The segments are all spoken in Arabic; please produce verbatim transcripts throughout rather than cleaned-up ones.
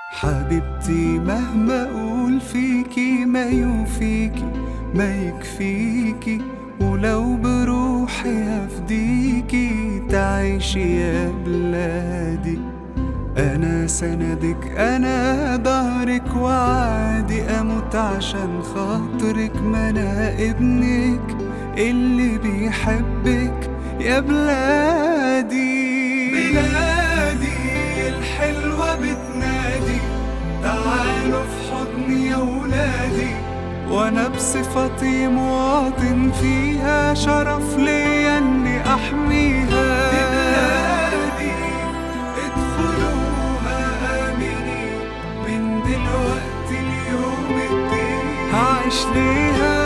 حبيبتي مهما اقول فيكي ما يوفيكي ما يكفيكي، ولو بروحي هفديكي تعيشي يا بلادي. انا سندك انا ظهرك وعادي اموت عشان خاطرك، ما انا ابنك اللي بيحبك يا بلادي. بلادي الحلوة بتنادي تعالوا في حضني يا ولادي، وانا بصفتي مواطن فيها شرف ليا اني احميها. بلادي ادخلوها امنين من دلوقتي اليوم الدين هعيش ليها.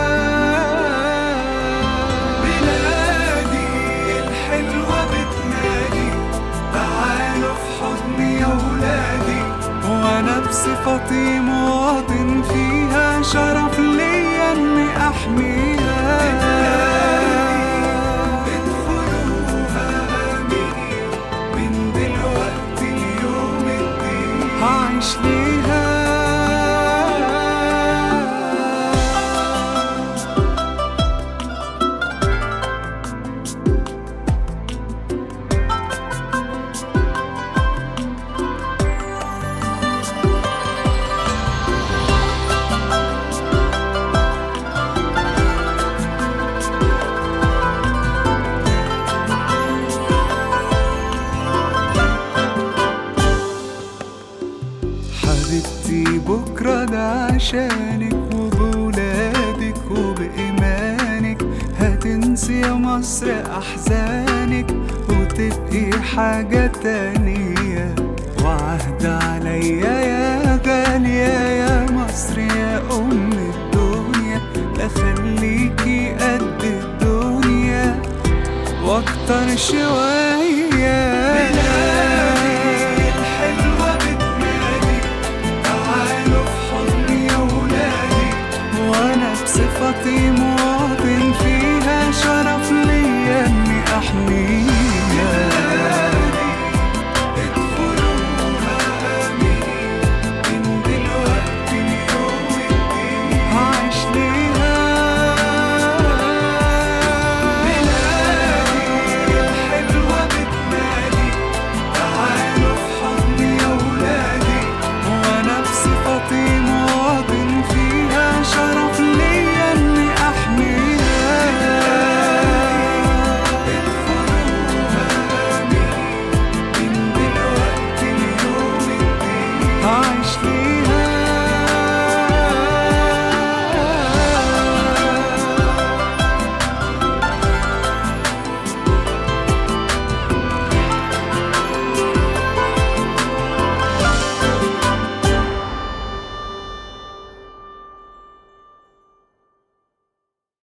بلادي الحلوة بتنادي تعالوا في حضني يا ولادي، وانا بصفتي مواطن فيها شرف ليا اني احميها. ادخلوها امنين من دلوقتي اليوم الدين هعيش ليها. حبيبتي بكرة ده عشانك وبولادك وبإيمانك هتنسي يا مصر أحزانك وتبقي حاجة تانية. وعهد عليا يا غالية يا مصر يا أم الدنيا، لخليكي قد الدنيا واكتر شوية.